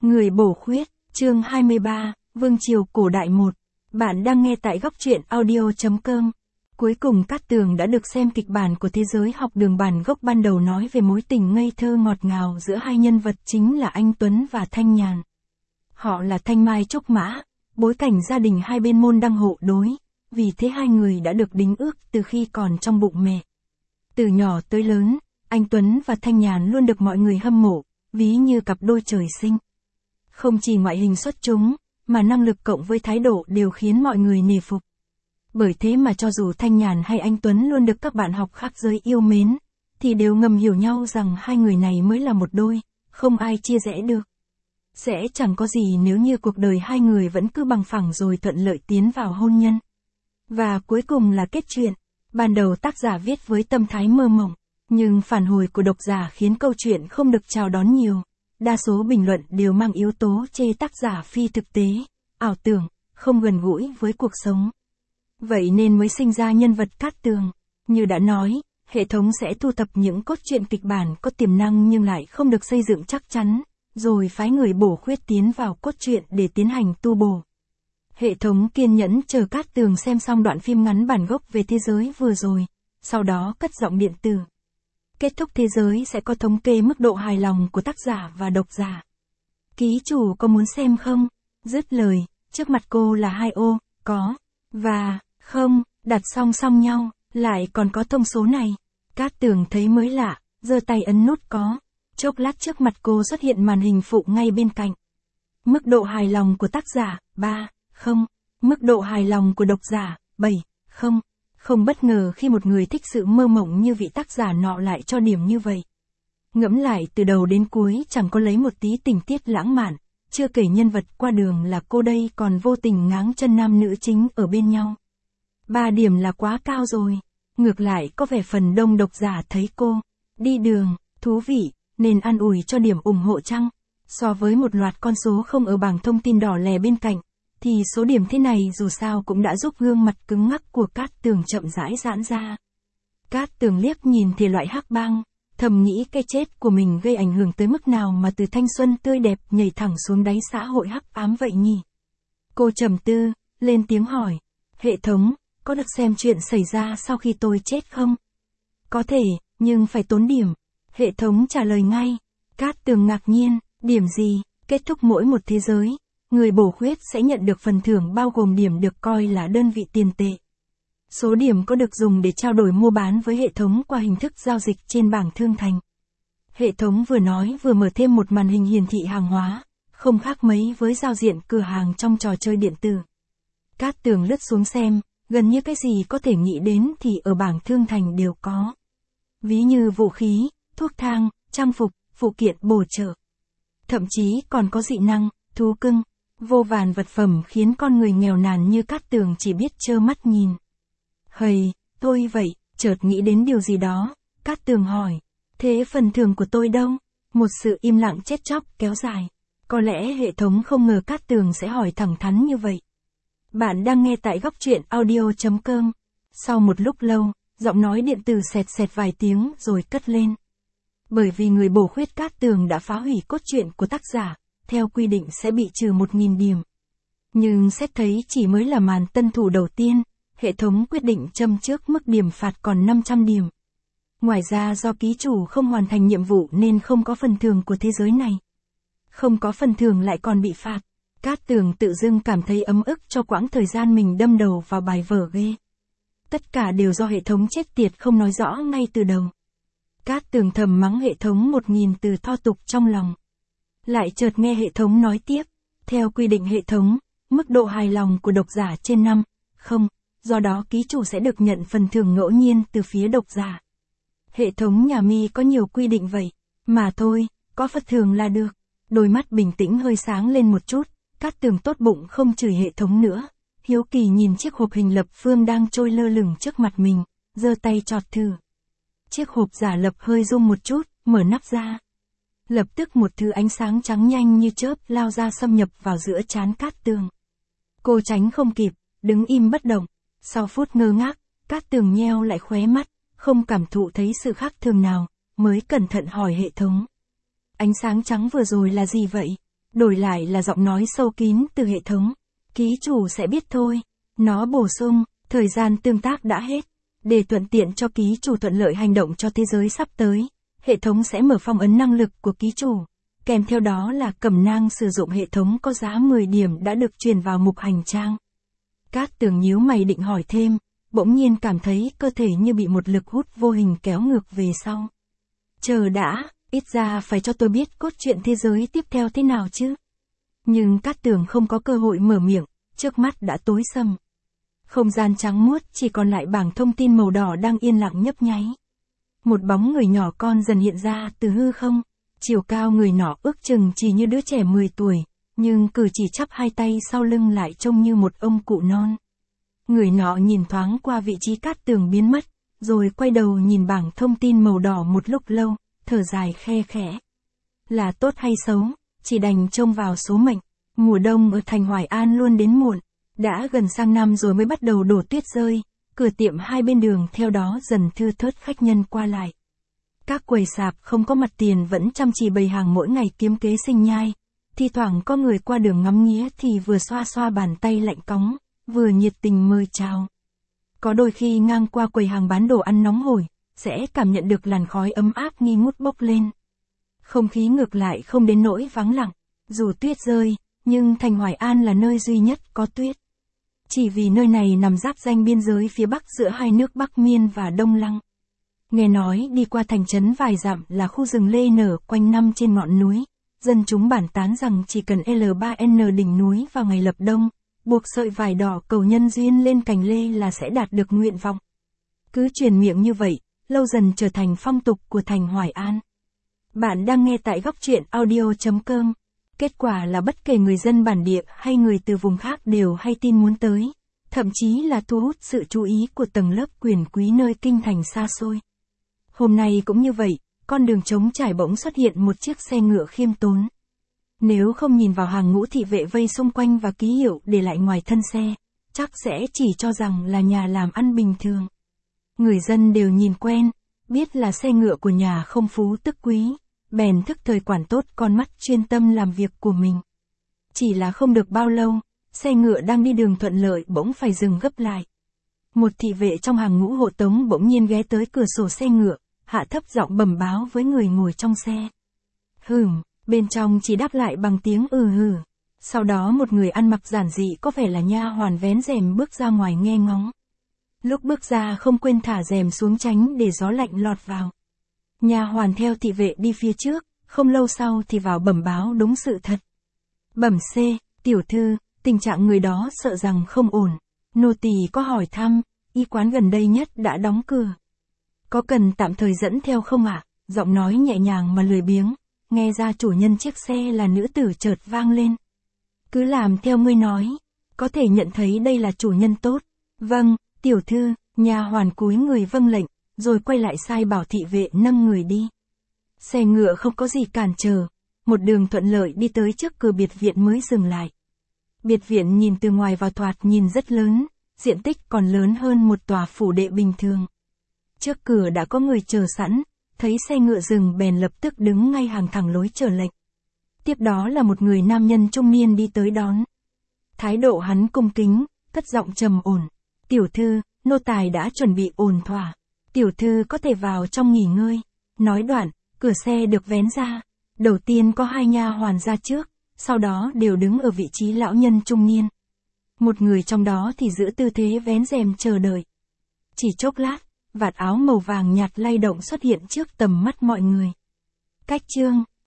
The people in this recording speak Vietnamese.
Người bổ khuyết, chương 23, Vương Triều Cổ Đại 1. Bạn đang nghe tại góc truyện audio.com. Cuối cùng Cát Tường đã được xem kịch bản của thế giới học đường. Bản gốc ban đầu nói về mối tình ngây thơ ngọt ngào giữa hai nhân vật chính là anh Tuấn và Thanh Nhàn. Họ là Thanh Mai Trúc Mã, bối cảnh gia đình hai bên môn đăng hộ đối, vì thế hai người đã được đính ước từ khi còn trong bụng mẹ. Từ nhỏ tới lớn, anh Tuấn và Thanh Nhàn luôn được mọi người hâm mộ, ví như cặp đôi trời sinh. Không chỉ ngoại hình xuất chúng, mà năng lực cộng với thái độ đều khiến mọi người nể phục. Bởi thế mà cho dù Thanh Nhàn hay anh Tuấn luôn được các bạn học khác giới yêu mến, thì đều ngầm hiểu nhau rằng hai người này mới là một đôi, không ai chia rẽ được. Sẽ chẳng có gì nếu như cuộc đời hai người vẫn cứ bằng phẳng rồi thuận lợi tiến vào hôn nhân. Và cuối cùng là kết truyện. Ban đầu tác giả viết với tâm thái mơ mộng, nhưng phản hồi của độc giả khiến câu chuyện không được chào đón nhiều. Đa số bình luận đều mang yếu tố chê tác giả phi thực tế, ảo tưởng, không gần gũi với cuộc sống. Vậy nên mới sinh ra nhân vật Cát Tường. Như đã nói, hệ thống sẽ thu thập những cốt truyện kịch bản có tiềm năng nhưng lại không được xây dựng chắc chắn, rồi phái người bổ khuyết tiến vào cốt truyện để tiến hành tu bổ. Hệ thống kiên nhẫn chờ Cát Tường xem xong đoạn phim ngắn bản gốc về thế giới vừa rồi, sau đó cất giọng điện tử. Kết thúc thế giới sẽ có thống kê mức độ hài lòng của tác giả và độc giả. Ký chủ có muốn xem không? Dứt lời, trước mặt cô là hai ô, có, và, không, đặt song song nhau, lại còn có thông số này. Cát Tường thấy mới lạ, giơ tay ấn nút có. Chốc lát trước mặt cô xuất hiện màn hình phụ ngay bên cạnh. Mức độ hài lòng của tác giả, 3, không. Mức độ hài lòng của độc giả, 7, không. Không bất ngờ khi một người thích sự mơ mộng như vị tác giả nọ lại cho điểm như vậy. Ngẫm lại từ đầu đến cuối chẳng có lấy một tí tình tiết lãng mạn, chưa kể nhân vật qua đường là cô đây còn vô tình ngáng chân nam nữ chính ở bên nhau. 3 điểm là quá cao rồi. Ngược lại có vẻ phần đông độc giả thấy cô đi đường, thú vị, nên an ủi cho điểm ủng hộ chăng? So với một loạt con số không ở bảng thông tin đỏ lè bên cạnh, thì số điểm thế này dù sao cũng đã giúp gương mặt cứng ngắc của Cát Tường chậm rãi giãn ra. Cát Tường liếc nhìn thể loại hắc bang, thầm nghĩ cái chết của mình gây ảnh hưởng tới mức nào mà từ thanh xuân tươi đẹp nhảy thẳng xuống đáy xã hội hắc ám vậy nhỉ? Cô trầm tư, lên tiếng hỏi, hệ thống, có được xem chuyện xảy ra sau khi tôi chết không? Có thể, nhưng phải tốn điểm. Hệ thống trả lời ngay. Cát Tường ngạc nhiên, điểm gì? Kết thúc mỗi một thế giới, người bổ khuyết sẽ nhận được phần thưởng bao gồm điểm được coi là đơn vị tiền tệ. Số điểm có được dùng để trao đổi mua bán với hệ thống qua hình thức giao dịch trên bảng thương thành. Hệ thống vừa nói vừa mở thêm một màn hình hiển thị hàng hóa, không khác mấy với giao diện cửa hàng trong trò chơi điện tử. Cát Tường lướt xuống xem, gần như cái gì có thể nghĩ đến thì ở bảng thương thành đều có. Ví như vũ khí, thuốc thang, trang phục, phụ kiện bổ trợ. Thậm chí còn có dị năng, thú cưng, vô vàn vật phẩm khiến con người nghèo nàn như Cát Tường chỉ biết trơ mắt nhìn. Hầy, tôi vậy, chợt nghĩ đến điều gì đó, Cát Tường hỏi, thế phần thưởng của tôi đâu? Một sự im lặng chết chóc kéo dài. Có lẽ hệ thống không ngờ Cát Tường sẽ hỏi thẳng thắn như vậy. Bạn đang nghe tại góc truyện audio.com. Sau một lúc lâu, giọng nói điện tử xẹt xẹt vài tiếng rồi cất lên. Bởi vì người bổ khuyết Cát Tường đã phá hủy cốt truyện của tác giả, theo quy định sẽ bị trừ 1.000 điểm. Nhưng xét thấy chỉ mới là màn tân thủ đầu tiên, hệ thống quyết định châm trước mức điểm phạt còn 500 điểm. Ngoài ra do ký chủ không hoàn thành nhiệm vụ nên không có phần thưởng của thế giới này. Không có phần thưởng lại còn bị phạt. Cát Tường tự dưng cảm thấy ấm ức cho quãng thời gian mình đâm đầu vào bài vở ghê. Tất cả đều do hệ thống chết tiệt không nói rõ ngay từ đầu. Cát Tường thầm mắng hệ thống 1.000 từ tho tục trong lòng. Lại chợt nghe hệ thống nói tiếp, theo quy định hệ thống, mức độ hài lòng của độc giả trên 5, không, do đó ký chủ sẽ được nhận phần thưởng ngẫu nhiên từ phía độc giả. Hệ thống nhà mi có nhiều quy định vậy, mà thôi, có phần thưởng là được. Đôi mắt bình tĩnh hơi sáng lên một chút, Cát Tường tốt bụng không chửi hệ thống nữa, hiếu kỳ nhìn chiếc hộp hình lập phương đang trôi lơ lửng trước mặt mình, giơ tay chọt thử. Chiếc hộp giả lập hơi rung một chút, mở nắp ra. Lập tức một thứ ánh sáng trắng nhanh như chớp lao ra xâm nhập vào giữa trán Cát Tường. Cô tránh không kịp, đứng im bất động. Sau phút ngơ ngác, Cát Tường nheo lại khóe mắt, không cảm thụ thấy sự khác thường nào, mới cẩn thận hỏi hệ thống. Ánh sáng trắng vừa rồi là gì vậy? Đổi lại là giọng nói sâu kín từ hệ thống. Ký chủ sẽ biết thôi. Nó bổ sung, thời gian tương tác đã hết. Để thuận tiện cho ký chủ thuận lợi hành động cho thế giới sắp tới, hệ thống sẽ mở phong ấn năng lực của ký chủ. Kèm theo đó là cẩm nang sử dụng hệ thống có giá 10 điểm đã được truyền vào mục hành trang. Cát Tường nhíu mày định hỏi thêm, bỗng nhiên cảm thấy cơ thể như bị một lực hút vô hình kéo ngược về sau. Chờ đã, ít ra phải cho tôi biết cốt truyện thế giới tiếp theo thế nào chứ. Nhưng Cát Tường không có cơ hội mở miệng, trước mắt đã tối sầm. Không gian trắng muốt chỉ còn lại bảng thông tin màu đỏ đang yên lặng nhấp nháy. Một bóng người nhỏ con dần hiện ra từ hư không, chiều cao người nọ ước chừng chỉ như đứa trẻ 10 tuổi, nhưng cử chỉ chắp hai tay sau lưng lại trông như một ông cụ non. Người nọ nhìn thoáng qua vị trí Cát Tường biến mất, rồi quay đầu nhìn bảng thông tin màu đỏ một lúc lâu, thở dài khe khẽ. Là tốt hay xấu, chỉ đành trông vào số mệnh. Mùa đông ở thành Hoài An luôn đến muộn, đã gần sang năm rồi mới bắt đầu đổ tuyết rơi, cửa tiệm hai bên đường theo đó dần thưa thớt khách nhân qua lại. Các quầy sạp không có mặt tiền vẫn chăm chỉ bày hàng mỗi ngày kiếm kế sinh nhai, thi thoảng có người qua đường ngắm nghía thì vừa xoa xoa bàn tay lạnh cóng, vừa nhiệt tình mời chào. Có đôi khi ngang qua quầy hàng bán đồ ăn nóng hổi, sẽ cảm nhận được làn khói ấm áp nghi ngút bốc lên. Không khí ngược lại không đến nỗi vắng lặng, dù tuyết rơi, nhưng thành Hoài An là nơi duy nhất có tuyết. Chỉ vì nơi này nằm giáp ranh biên giới phía bắc giữa hai nước Bắc Miên và Đông Lăng. Nghe nói đi qua thành trấn vài dặm là khu rừng lê nở quanh năm trên ngọn núi, dân chúng bản tán rằng chỉ cần L3N đỉnh núi vào ngày lập đông, buộc sợi vải đỏ cầu nhân duyên lên cành lê là sẽ đạt được nguyện vọng. Cứ truyền miệng như vậy, lâu dần trở thành phong tục của thành Hoài An. Bạn đang nghe tại góc truyện audio.com. Kết quả là bất kể người dân bản địa hay người từ vùng khác đều hay tin muốn tới, thậm chí là thu hút sự chú ý của tầng lớp quyền quý nơi kinh thành xa xôi. Hôm nay cũng như vậy, con đường trống trải bỗng xuất hiện một chiếc xe ngựa khiêm tốn. Nếu không nhìn vào hàng ngũ thị vệ vây xung quanh và ký hiệu để lại ngoài thân xe, chắc sẽ chỉ cho rằng là nhà làm ăn bình thường. Người dân đều nhìn quen, biết là xe ngựa của nhà không phú tức quý, bèn thức thời quản tốt con mắt chuyên tâm làm việc của mình. Chỉ là không được bao lâu, xe ngựa đang đi đường thuận lợi bỗng phải dừng gấp lại. Một thị vệ trong hàng ngũ hộ tống bỗng nhiên ghé tới cửa sổ xe ngựa, hạ thấp giọng bẩm báo với người ngồi trong xe. Bên trong chỉ đáp lại bằng tiếng hừ. Sau đó một người ăn mặc giản dị có vẻ là nha hoàn vén rèm bước ra ngoài nghe ngóng. Lúc bước ra không quên thả rèm xuống tránh để gió lạnh lọt vào. Nha hoàn theo thị vệ đi phía trước, không lâu sau thì vào bẩm báo đúng sự thật. Bẩm C, tiểu thư, tình trạng người đó sợ rằng không ổn. Nô tỳ có hỏi thăm, y quán gần đây nhất đã đóng cửa. Có cần tạm thời dẫn theo không ạ? Giọng nói nhẹ nhàng mà lười biếng, nghe ra chủ nhân chiếc xe là nữ tử chợt vang lên. Cứ làm theo ngươi nói, có thể nhận thấy đây là chủ nhân tốt. Vâng, tiểu thư, nha hoàn cúi người vâng lệnh, rồi quay lại sai bảo thị vệ nâng người đi. Xe ngựa không có gì cản trở, một đường thuận lợi đi tới trước cửa biệt viện mới dừng lại. Biệt viện nhìn từ ngoài vào thoạt nhìn rất lớn, diện tích còn lớn hơn một tòa phủ đệ bình thường. Trước cửa đã có người chờ sẵn, thấy xe ngựa dừng bèn lập tức đứng ngay hàng thẳng lối chờ lệnh. Tiếp đó là một người nam nhân trung niên đi tới đón. Thái độ hắn cung kính, cất giọng trầm ổn. Tiểu thư, nô tài đã chuẩn bị ổn thỏa. Tiểu thư có thể vào trong nghỉ ngơi. Nói đoạn, cửa xe được vén ra. Đầu tiên có hai nha hoàn ra trước, sau đó đều đứng ở vị trí lão nhân trung niên. Một người trong đó thì giữ tư thế vén rèm chờ đợi. Chỉ chốc lát, vạt áo màu vàng nhạt lay động xuất hiện trước tầm mắt mọi người. Cách chương